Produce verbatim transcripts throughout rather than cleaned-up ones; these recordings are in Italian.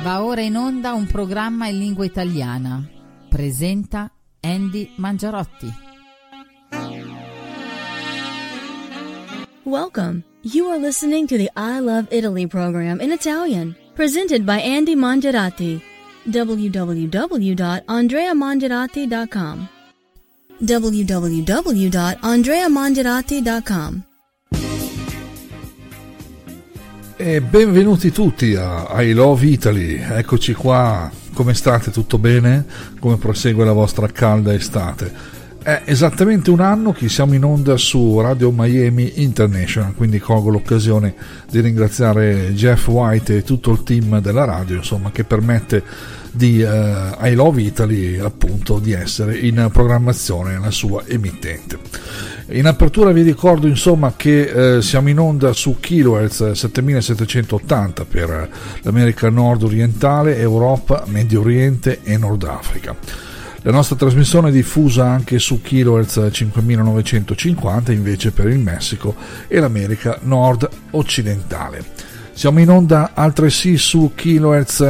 Va ora in onda un programma in lingua italiana. Presenta Andy Mangiarotti. Welcome. You are listening to the I Love Italy program in Italian, presented by Andy Mangiarotti. w w w dot andrea mangiarotti dot com w w w dot andrea mangiarotti dot com. E benvenuti tutti a I Love Italy, eccoci qua, come state? Tutto bene? Come prosegue la vostra calda estate? È esattamente un anno che siamo in onda su Radio Miami International, quindi colgo l'occasione di ringraziare Jeff White e tutto il team della radio, insomma, che permette di uh, I Love Italy appunto di essere in programmazione nella sua emittente. In apertura vi ricordo insomma che eh, siamo in onda su kilohertz settemilasettecentottanta per l'America Nord orientale, Europa, Medio Oriente e Nord Africa. La nostra trasmissione è diffusa anche su kilohertz cinquemilanovecentocinquanta invece per il Messico e l'America Nord occidentale. Siamo in onda altresì su kilohertz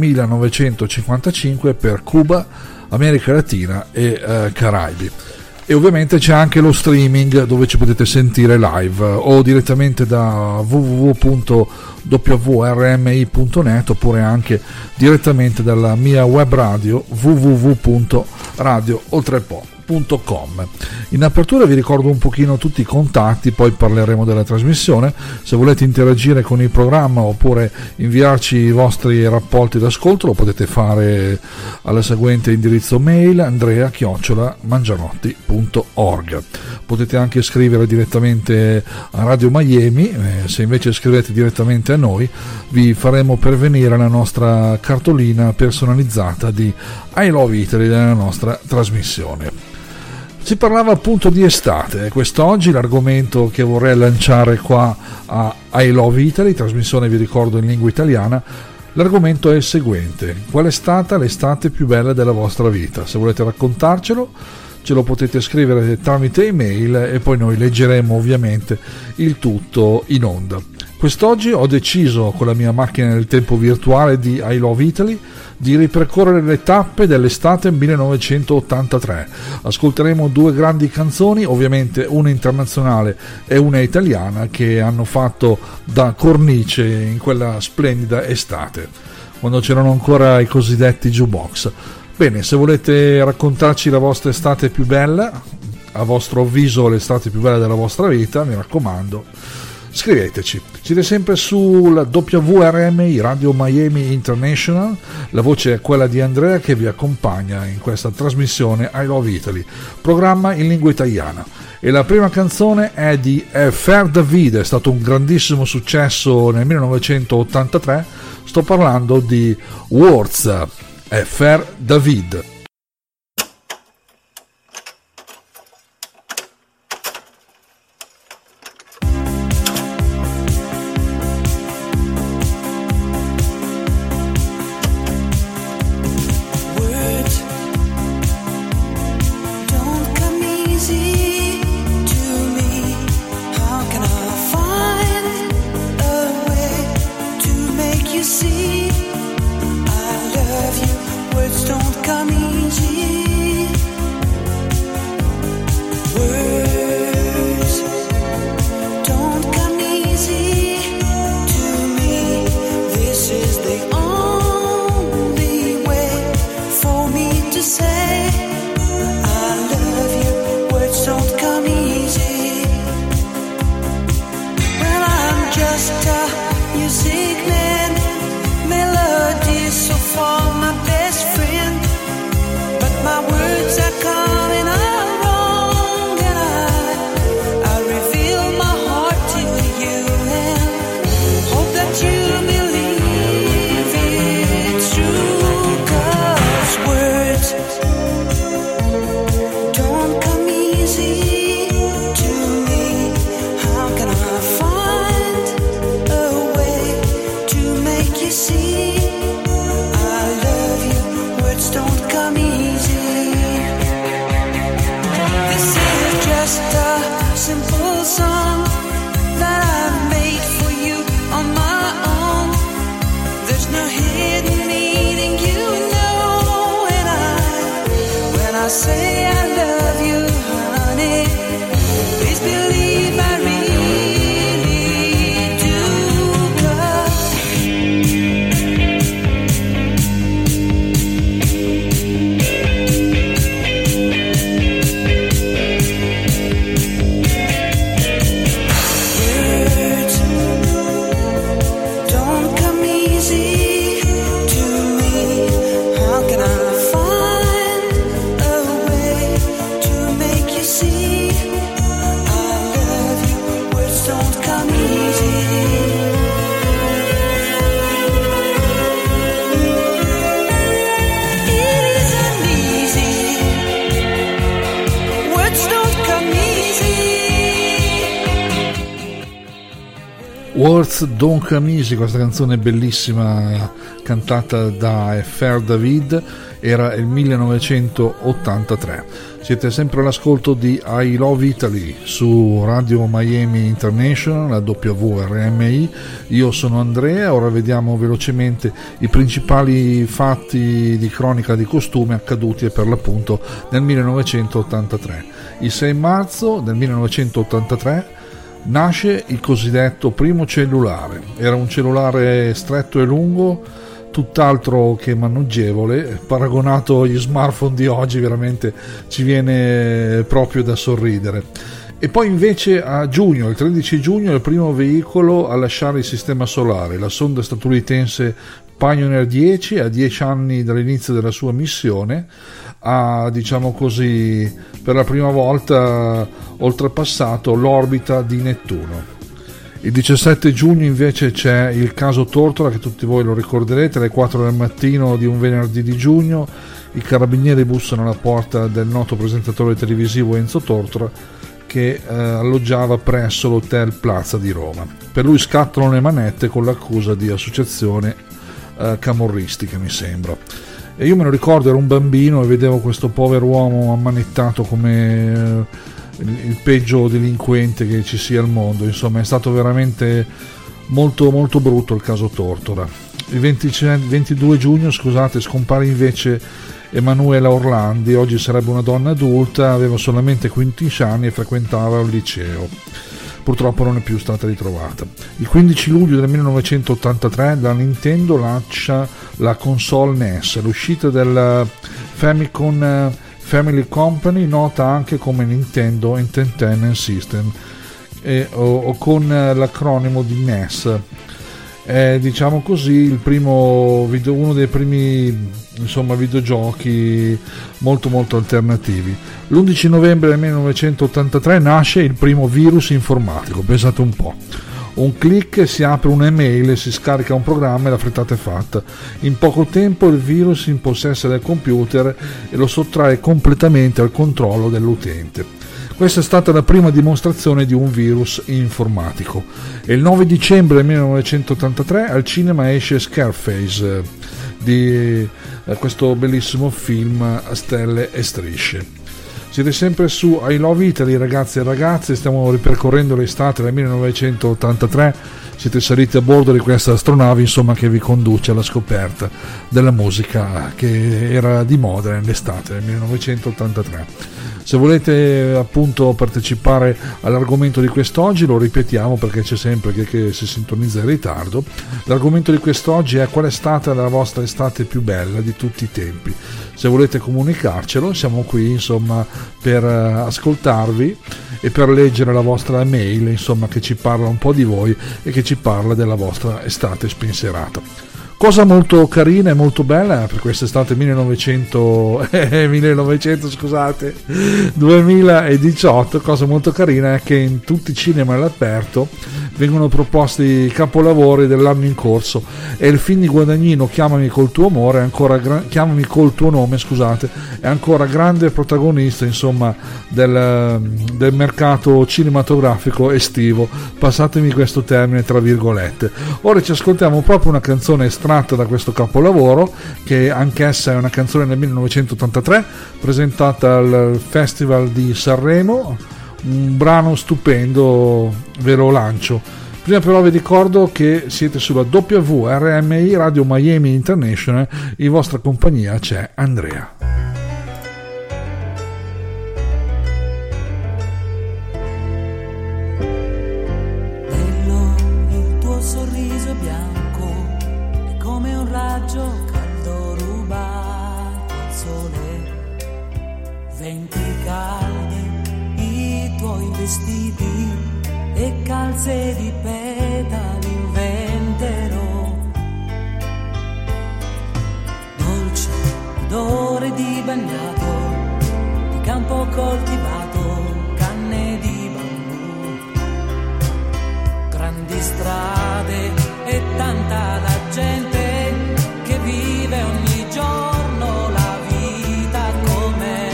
novemilanovecentocinquantacinque per Cuba, America Latina e eh, Caraibi. E ovviamente c'è anche lo streaming dove ci potete sentire live o direttamente da w w w punto w r m i punto net oppure anche direttamente dalla mia web radio w w w punto radio oltrepo punto com. In apertura vi ricordo un pochino tutti i contatti, poi parleremo della trasmissione. Se volete interagire con il programma oppure inviarci i vostri rapporti d'ascolto lo potete fare al seguente indirizzo mail andrea chiocciola mangiarotti punto org. Potete anche scrivere direttamente a Radio Miami, eh, se invece scrivete direttamente a noi vi faremo pervenire la nostra cartolina personalizzata di I Love Italy della nostra trasmissione. Si parlava appunto di estate, quest'oggi l'argomento che vorrei lanciare qua a I Love Italy, trasmissione vi ricordo in lingua italiana, l'argomento è il seguente: qual è stata l'estate più bella della vostra vita? Se volete raccontarcelo ce lo potete scrivere tramite email e poi noi leggeremo ovviamente il tutto in onda. Quest'oggi ho deciso con la mia macchina del tempo virtuale di I Love Italy di ripercorrere le tappe dell'estate millenovecentottantatré. Ascolteremo due grandi canzoni, ovviamente una internazionale e una italiana, che hanno fatto da cornice in quella splendida estate, quando c'erano ancora i cosiddetti jukebox. Bene, se volete raccontarci la vostra estate più bella, a vostro avviso l'estate più bella della vostra vita, mi raccomando, scriveteci. Siete sempre sul W R M I Radio Miami International, la voce è quella di Andrea che vi accompagna in questa trasmissione I Love Italy, programma in lingua italiana. E la prima canzone è di Fer David, è stato un grandissimo successo nel millenovecentottantatré, sto parlando di Words, è Fer David. See, I love you, words don't come easy. There's no hidden say I love you, honey, please believe I really do. 'Cause words don't come easy to me. How can I find a way to make you see I love you? Words don't come easy. It isn't easy. Words don't come easy. Words Don't Come Easy, questa canzone bellissima cantata da Fer David, era il millenovecentottantatré. Siete sempre all'ascolto di I Love Italy su Radio Miami International, la W R M I. Io sono Andrea. Ora vediamo velocemente i principali fatti di cronaca di costume accaduti per l'appunto nel millenovecentottantatré. Il sei marzo del millenovecentottantatré nasce il cosiddetto primo cellulare. Era un cellulare stretto e lungo, tutt'altro che maneggevole, paragonato agli smartphone di oggi veramente ci viene proprio da sorridere. E poi invece a giugno, il tredici giugno, il primo veicolo a lasciare il sistema solare, la sonda statunitense Pioneer dieci, a dieci anni dall'inizio della sua missione, ha, diciamo così, per la prima volta oltrepassato l'orbita di Nettuno. Il diciassette giugno invece c'è il caso Tortora, che tutti voi lo ricorderete. Alle quattro del mattino di un venerdì di giugno i carabinieri bussano alla porta del noto presentatore televisivo Enzo Tortora, che eh, alloggiava presso l'hotel Plaza di Roma. Per lui scattano le manette con l'accusa di associazione eh, camorristica, mi sembra. E io me lo ricordo, ero un bambino e vedevo questo povero uomo ammanettato come eh, il peggio delinquente che ci sia al mondo. Insomma, è stato veramente molto molto brutto il caso Tortora. Il ventidue giugno, scusate, scompare invece Emanuela Orlandi. Oggi sarebbe una donna adulta, aveva solamente quindici anni e frequentava un liceo. Purtroppo non è più stata ritrovata. Il quindici luglio del millenovecentottantatré la Nintendo lancia la console N E S, l'uscita del Famicom Family Company, nota anche come Nintendo Entertainment System, e, o, o con l'acronimo di N E S. È, diciamo così, il primo video, uno dei primi, insomma, videogiochi molto molto alternativi. L'undici novembre del millenovecentottantatré nasce il primo virus informatico. Pensate un po', un click, si apre un'email e si scarica un programma e la frittata è fatta. In poco tempo il virus si impossessa del computer e lo sottrae completamente al controllo dell'utente. Questa è stata la prima dimostrazione di un virus informatico. E il nove dicembre del millenovecentottantatré al cinema esce Scarface, di eh, questo bellissimo film a stelle e strisce. Siete sempre su I Love Italy, ragazzi e ragazze. Stiamo ripercorrendo l'estate del millenovecentottantatré. Siete saliti a bordo di questa astronave, insomma, che vi conduce alla scoperta della musica che era di moda nell'estate del millenovecentottantatré. Se volete appunto partecipare all'argomento di quest'oggi, lo ripetiamo perché c'è sempre chi che si sintonizza in ritardo. L'argomento di quest'oggi è: qual è stata la vostra estate più bella di tutti i tempi? Se volete comunicarcelo, siamo qui, insomma, per ascoltarvi e per leggere la vostra mail, insomma, che ci parla un po' di voi e che ci parla della vostra estate spensierata. Cosa molto carina e molto bella per quest'estate millenovecento, eh, millenovecento scusate, duemiladiciotto, cosa molto carina è che in tutti i cinema all'aperto vengono proposti capolavori dell'anno in corso e il film di Guadagnino Chiamami col tuo amore è ancora gra- Chiamami col tuo nome, scusate, è ancora grande protagonista, insomma, del, del mercato cinematografico estivo, passatemi questo termine tra virgolette. Ora ci ascoltiamo proprio una canzone estratta da questo capolavoro, che anch'essa è una canzone del millenovecentottantatré presentata al Festival di Sanremo, un brano stupendo, ve lo lancio. Prima però vi ricordo che siete sulla W R M I Radio Miami International, in vostra compagnia c'è Andrea. venti caldi, i tuoi vestiti e calze di petali inventerò. Dolce odore di bagnato, di campo coltivato, canne di bambù, grandi strade e tanta la gente che vive ogni giorno la vita com'è.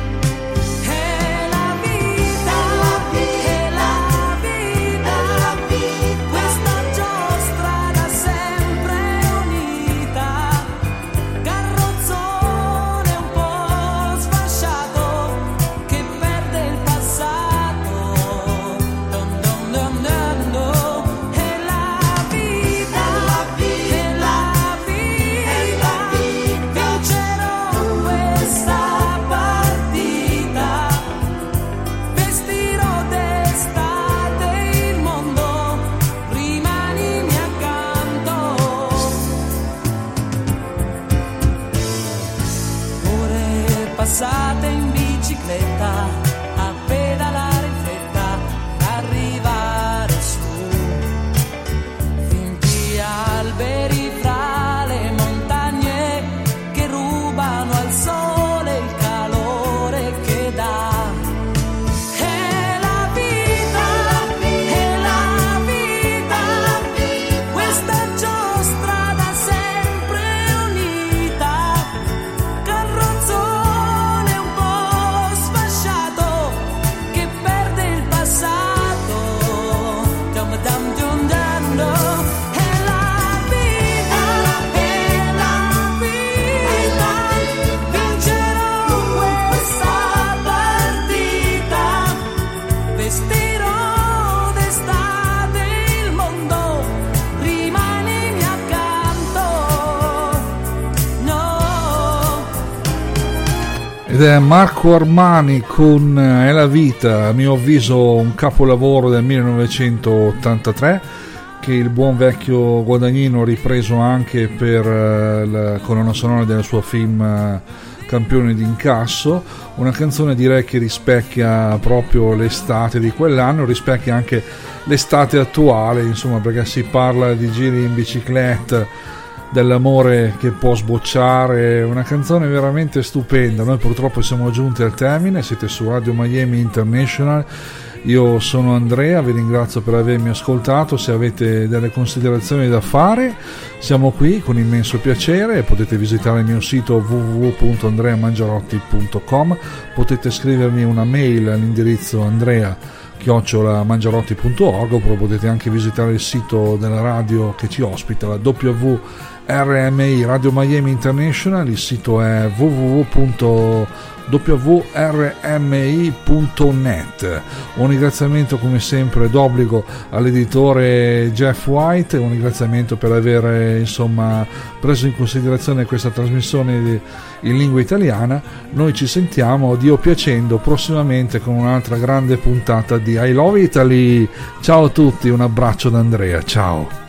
È la vita, è la vita, questa giostra da sempre unita, carrozzone un po' sfasciato che perde il passato. Dum dum dum dum dum. È la vita, è la vita, vincerò questa partita, vestirò d'estate il mondo, rimanimi accanto. Ore passate in bicicletta, a pedalare in fretta, arrivare su, finti alberi fra le montagne che rubano al sole il calore che dà. È la vita, è la vita, questa giostra da sempre unita, carrozzone un po' sfasciato che perde il passato. Dum dum dum dum dum. È la vita, è la vita, vincerò questa partita, vestirò d'estate il mondo, rimanimi accanto. No. Ed è Marco Armani con È la vita, a mio avviso un capolavoro del millenovecentottantatré che il buon vecchio Guadagnino ha ripreso anche per eh, la colonna sonora del suo film eh, Campione d'incasso, una canzone direi che rispecchia proprio l'estate di quell'anno, rispecchia anche l'estate attuale, insomma, perché si parla di giri in bicicletta, dell'amore che può sbocciare, una canzone veramente stupenda. Noi purtroppo siamo giunti al termine, siete su Radio Miami International, io sono Andrea, vi ringrazio per avermi ascoltato. Se avete delle considerazioni da fare siamo qui con immenso piacere, potete visitare il mio sito w w w punto andrea mangiarotti punto com, potete scrivermi una mail all'indirizzo andrea chiocciola mangiarotti punto org, oppure potete anche visitare il sito della radio che ci ospita, la W R M I Radio Miami International. Il sito è w w w punto w r m i punto net. Un ringraziamento come sempre d'obbligo all'editore Jeff White, un ringraziamento per aver insomma preso in considerazione questa trasmissione in lingua italiana. Noi ci sentiamo, Dio piacendo, prossimamente con un'altra grande puntata di I Love Italy. Ciao a tutti, un abbraccio da Andrea, ciao.